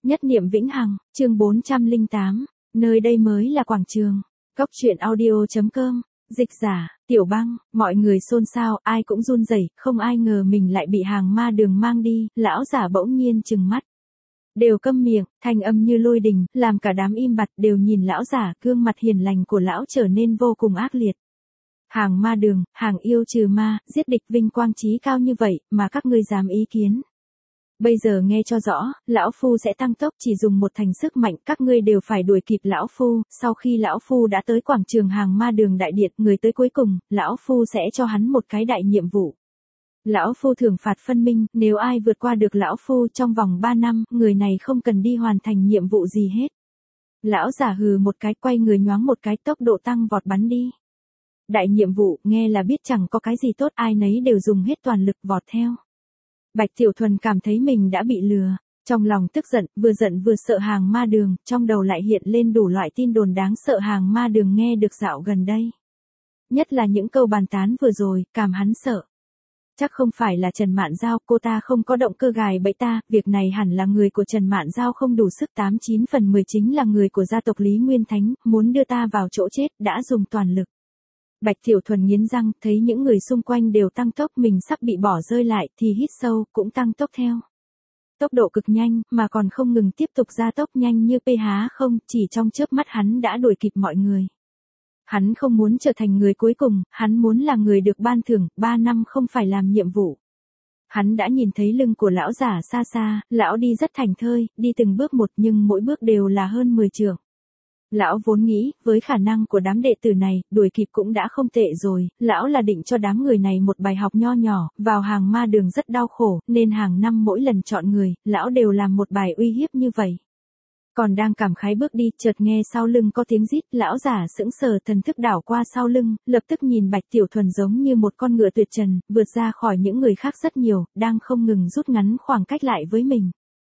Nhất niệm vĩnh hằng, chương 408, nơi đây mới là quảng trường. Cốc truyện audio.com, dịch giả, Tiểu Băng, mọi người xôn xao, ai cũng run rẩy, không ai ngờ mình lại bị hàng ma đường mang đi, lão giả bỗng nhiên trừng mắt. Đều câm miệng, thanh âm như lôi đình, làm cả đám im bặt đều nhìn lão giả, gương mặt hiền lành của lão trở nên vô cùng ác liệt. Hàng ma đường, hàng yêu trừ ma, giết địch vinh quang chí cao như vậy, mà các ngươi dám ý kiến. Bây giờ nghe cho rõ, lão phu sẽ tăng tốc, chỉ dùng một thành sức mạnh, các ngươi đều phải đuổi kịp lão phu. Sau khi lão phu đã tới quảng trường hàng ma đường đại điện, người tới cuối cùng, lão phu sẽ cho hắn một cái đại nhiệm vụ. Lão phu thưởng phạt phân minh, nếu ai vượt qua được lão phu trong vòng 3 năm, người này không cần đi hoàn thành nhiệm vụ gì hết. Lão giả hừ một cái, quay người nhoáng một cái, tốc độ tăng vọt bắn đi. Đại nhiệm vụ, nghe là biết chẳng có cái gì tốt, ai nấy đều dùng hết toàn lực vọt theo. Bạch Tiểu Thuần cảm thấy mình đã bị lừa, trong lòng tức giận vừa sợ hàng ma đường, trong đầu lại hiện lên đủ loại tin đồn đáng sợ hàng ma đường nghe được dạo gần đây. Nhất là những câu bàn tán vừa rồi, cảm hắn sợ. Chắc không phải là Trần Mạn Giao, cô ta không có động cơ gài bẫy ta, việc này hẳn là người của Trần Mạn Giao không đủ sức, 89 phần 10 chính là người của gia tộc Lý Nguyên Thánh, muốn đưa ta vào chỗ chết, đã dùng toàn lực. Bạch Tiểu Thuần nghiến răng, thấy những người xung quanh đều tăng tốc, mình sắp bị bỏ rơi lại, thì hít sâu, cũng tăng tốc theo. Tốc độ cực nhanh, mà còn không ngừng tiếp tục gia tốc nhanh như PH0, chỉ trong chớp mắt hắn đã đuổi kịp mọi người. Hắn không muốn trở thành người cuối cùng, hắn muốn là người được ban thưởng, 3 năm không phải làm nhiệm vụ. Hắn đã nhìn thấy lưng của lão giả xa xa, lão đi rất thảnh thơi, đi từng bước một nhưng mỗi bước đều là hơn 10 trượng. Lão vốn nghĩ, với khả năng của đám đệ tử này, đuổi kịp cũng đã không tệ rồi, lão là định cho đám người này một bài học nho nhỏ, vào hàng ma đường rất đau khổ, nên hàng năm mỗi lần chọn người, lão đều làm một bài uy hiếp như vậy. Còn đang cảm khái bước đi, chợt nghe sau lưng có tiếng rít, lão giả sững sờ, thần thức đảo qua sau lưng, lập tức nhìn Bạch Tiểu Thuần giống như một con ngựa tuyệt trần, vượt ra khỏi những người khác rất nhiều, đang không ngừng rút ngắn khoảng cách lại với mình.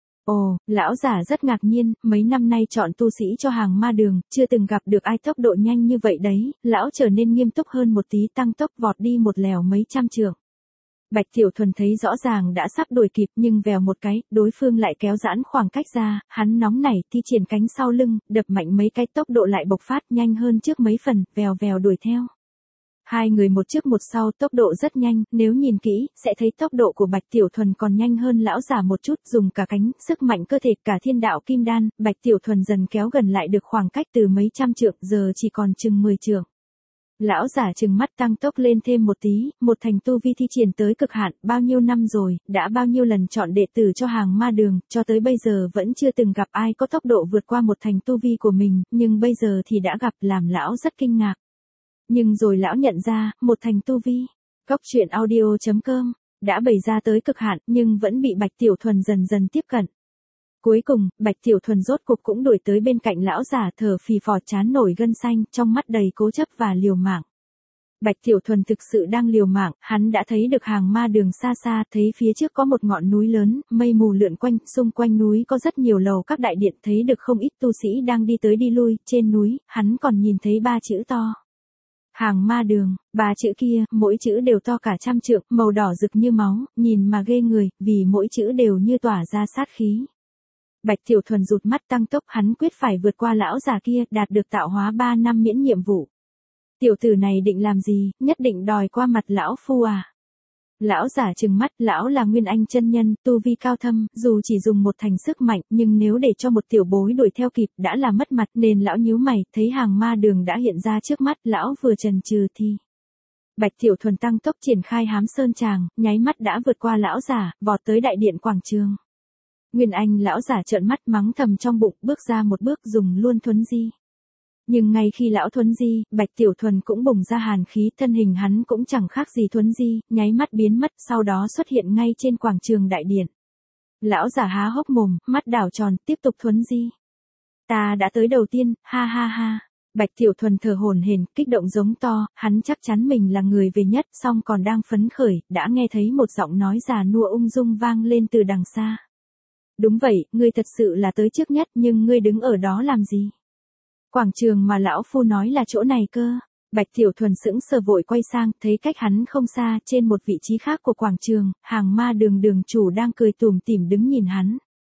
Ồ, lão giả rất ngạc nhiên, mấy năm nay chọn tu sĩ cho hàng ma đường, chưa từng gặp được ai tốc độ nhanh như vậy đấy, lão trở nên nghiêm túc hơn một tí, tăng tốc vọt đi một lèo mấy trăm trượng. Bạch Tiểu Thuần thấy rõ ràng đã sắp đuổi kịp nhưng vèo một cái, đối phương lại kéo giãn khoảng cách ra, hắn nóng nảy thi triển cánh sau lưng, đập mạnh mấy cái, tốc độ lại bộc phát nhanh hơn trước mấy phần, vèo vèo đuổi theo. Hai người một trước một sau, tốc độ rất nhanh, nếu nhìn kỹ, sẽ thấy tốc độ của Bạch Tiểu Thuần còn nhanh hơn lão giả một chút, dùng cả cánh, sức mạnh cơ thể, cả thiên đạo kim đan, Bạch Tiểu Thuần dần kéo gần lại được khoảng cách từ mấy trăm trượng, giờ chỉ còn chừng 10 trượng. Lão giả trừng mắt tăng tốc lên thêm một tí, một thành tu vi thi triển tới cực hạn, bao nhiêu năm rồi, đã bao nhiêu lần chọn đệ tử cho hàng ma đường, cho tới bây giờ vẫn chưa từng gặp ai có tốc độ vượt qua một thành tu vi của mình, nhưng bây giờ thì đã gặp, làm lão rất kinh ngạc. Nhưng rồi lão nhận ra, một thành tu vi, Cốc truyện audio.com, đã bày ra tới cực hạn, nhưng vẫn bị Bạch Tiểu Thuần dần dần tiếp cận. Cuối cùng, Bạch Tiểu Thuần rốt cuộc cũng đuổi tới bên cạnh lão giả, thở phì phò, trán nổi gân xanh, trong mắt đầy cố chấp và liều mạng. Bạch Tiểu Thuần thực sự đang liều mạng, hắn đã thấy được hàng ma đường xa xa, thấy phía trước có một ngọn núi lớn, mây mù lượn quanh, xung quanh núi có rất nhiều lầu các đại điện, thấy được không ít tu sĩ đang đi tới đi lui, trên núi, hắn còn nhìn thấy 3 chữ to. Hàng ma đường, 3 chữ kia, mỗi chữ đều to cả trăm trượng, màu đỏ rực như máu, nhìn mà ghê người, vì mỗi chữ đều như tỏa ra sát khí. Bạch Tiểu Thuần rụt mắt tăng tốc, hắn quyết phải vượt qua lão già kia, đạt được tạo hóa 3 năm miễn nhiệm vụ. Tiểu tử này định làm gì, nhất định đòi qua mặt lão phu à? Lão giả trừng mắt, lão là Nguyên Anh chân nhân, tu vi cao thâm, dù chỉ dùng một thành sức mạnh, nhưng nếu để cho một tiểu bối đuổi theo kịp, đã là mất mặt, nên lão nhíu mày, thấy hàng ma đường đã hiện ra trước mắt, lão vừa chần chừ thì. Bạch Tiểu Thuần tăng tốc triển khai hám sơn tràng, nháy mắt đã vượt qua lão giả, vọt tới đại điện quảng trường. Nguyên Anh lão giả trợn mắt mắng thầm trong bụng, bước ra một bước dùng luôn thuấn di. Nhưng ngay khi lão thuấn di, Bạch Tiểu Thuần cũng bùng ra hàn khí, thân hình hắn cũng chẳng khác gì thuấn di, nháy mắt biến mất, sau đó xuất hiện ngay trên quảng trường đại điện. Lão giả há hốc mồm, mắt đảo tròn, tiếp tục thuấn di. Ta đã tới đầu tiên, ha ha ha. Bạch Tiểu Thuần thở hổn hển, kích động giống to, hắn chắc chắn mình là người về nhất, song còn đang phấn khởi, đã nghe thấy một giọng nói già nua ung dung vang lên từ đằng xa. Đúng vậy, ngươi thật sự là tới trước nhất, nhưng ngươi đứng ở đó làm gì? Quảng trường mà lão phu nói là chỗ này cơ. Bạch Tiểu Thuần sững sờ vội quay sang, thấy cách hắn không xa, trên một vị trí khác của quảng trường, hàng ma đường đường chủ đang cười tủm tỉm đứng nhìn hắn.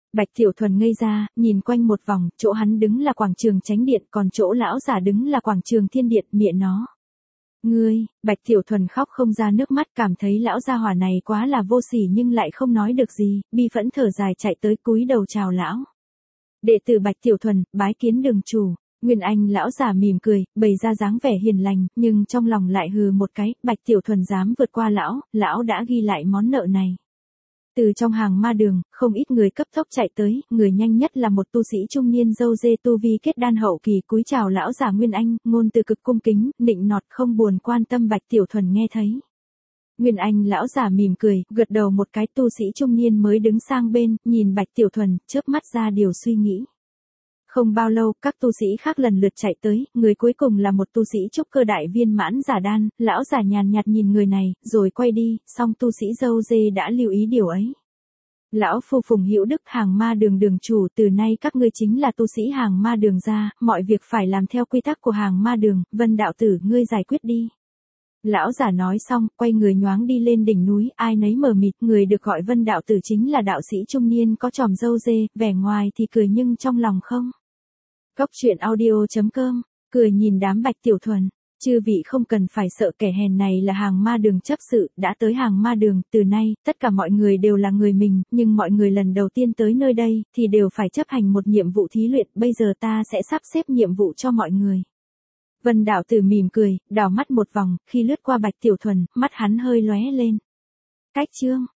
Bạch Tiểu Thuần ngây ra, nhìn quanh một vòng, chỗ hắn đứng là quảng trường Chánh Điện, còn chỗ lão giả đứng là quảng trường Thiên Điện, mẹ nó. Ngươi, Bạch Tiểu Thuần khóc không ra nước mắt, cảm thấy lão gia hỏa này quá là vô sỉ nhưng lại không nói được gì, bi phẫn thở dài chạy tới cúi đầu chào lão. Đệ tử Bạch Tiểu Thuần, bái kiến đường chủ. Nguyên Anh lão giả mỉm cười, bày ra dáng vẻ hiền lành, nhưng trong lòng lại hừ một cái, Bạch Tiểu Thuần dám vượt qua lão đã ghi lại món nợ này. Từ trong hàng ma đường, không ít người cấp tốc chạy tới, người nhanh nhất là một tu sĩ trung niên râu dê tu vi kết đan hậu kỳ cúi chào lão giả Nguyên Anh, ngôn từ cực cung kính, nịnh nọt không buồn quan tâm Bạch Tiểu Thuần nghe thấy. Nguyên Anh lão giả mỉm cười, gật đầu một cái, tu sĩ trung niên mới đứng sang bên, nhìn Bạch Tiểu Thuần, chớp mắt ra điều suy nghĩ. Không bao lâu, các tu sĩ khác lần lượt chạy tới, người cuối cùng là một tu sĩ trúc cơ đại viên mãn giả đan, lão giả nhàn nhạt nhìn người này, rồi quay đi, song tu sĩ râu dê đã lưu ý điều ấy. Lão phu Phùng Hữu Đức, hàng ma đường đường chủ, từ nay các ngươi chính là tu sĩ hàng ma đường ra, mọi việc phải làm theo quy tắc của hàng ma đường, Vân đạo tử ngươi giải quyết đi. Lão giả nói xong, quay người nhoáng đi lên đỉnh núi, ai nấy mờ mịt, người được gọi Vân đạo tử chính là đạo sĩ trung niên có chòm râu dê, vẻ ngoài thì cười nhưng trong lòng không. Góc truyện audio.com, cười nhìn đám Bạch Tiểu Thuần, chư vị không cần phải sợ, kẻ hèn này là hàng ma đường chấp sự, đã tới hàng ma đường, từ nay, tất cả mọi người đều là người mình, nhưng mọi người lần đầu tiên tới nơi đây, thì đều phải chấp hành một nhiệm vụ thí luyện, bây giờ ta sẽ sắp xếp nhiệm vụ cho mọi người. Vân đạo tử mỉm cười, đảo mắt một vòng, khi lướt qua Bạch Tiểu Thuần, mắt hắn hơi lóe lên. Cách chương.